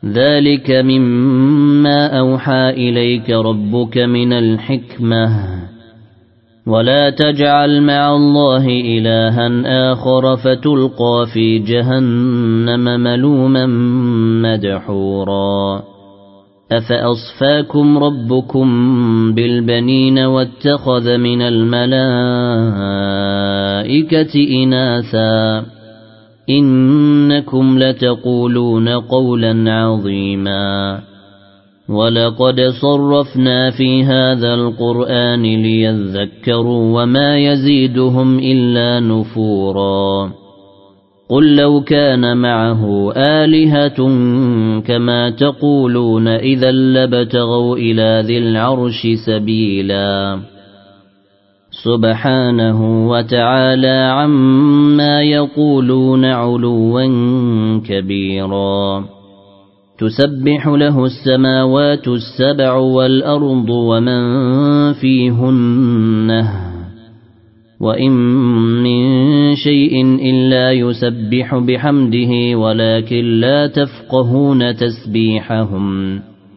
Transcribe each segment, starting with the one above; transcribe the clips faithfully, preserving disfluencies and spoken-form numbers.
ذلك مما أوحى إليك ربك من الحكمة ولا تجعل مع الله إلها آخر فتلقى في جهنم ملوما مدحورا أفأصفاكم ربكم بالبنين واتخذ من الملائكة إناثا إنكم لتقولون قولا عظيما ولقد صرفنا في هذا القرآن ليذكروا وما يزيدهم إلا نفورا قل لو كان معه آلهة كما تقولون إذا لابتغوا إلى ذي العرش سبيلا سبحانه وتعالى عما يقولون علوا كبيرا تسبح له السماوات السبع والأرض ومن فيهن وإن من شيء إلا يسبح بحمده ولكن لا تفقهون تسبيحهم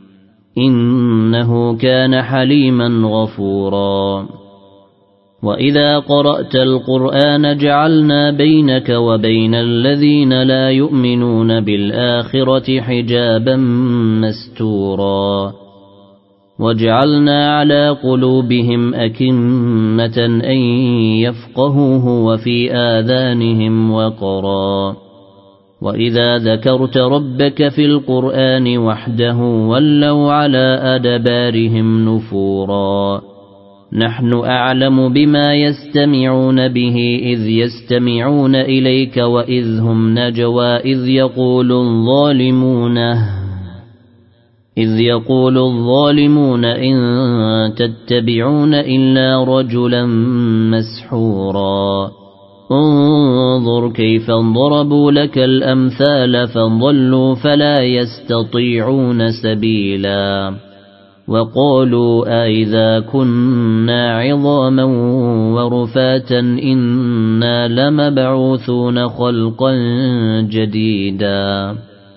إنه كان حليما غفورا وإذا قرأت القرآن جعلنا بينك وبين الذين لا يؤمنون بالآخرة حجابا مستورا وجعلنا على قلوبهم أكنة أن يفقهوه وفي آذانهم وقرا وإذا ذكرت ربك في القرآن وحده ولوا على أدبارهم نفورا نحن أعلم بما يستمعون به إذ يستمعون إليك وإذ هم نجوى إذ يقول الظالمون إذ يقول الظالمون إن تتبعون إلا رجلا مسحورا انظر كيف ضربوا لك الأمثال فضلوا فلا يستطيعون سبيلا وقالوا أئذا كنا عظاما ورفاتا إنا لمبعوثون خلقا جديدا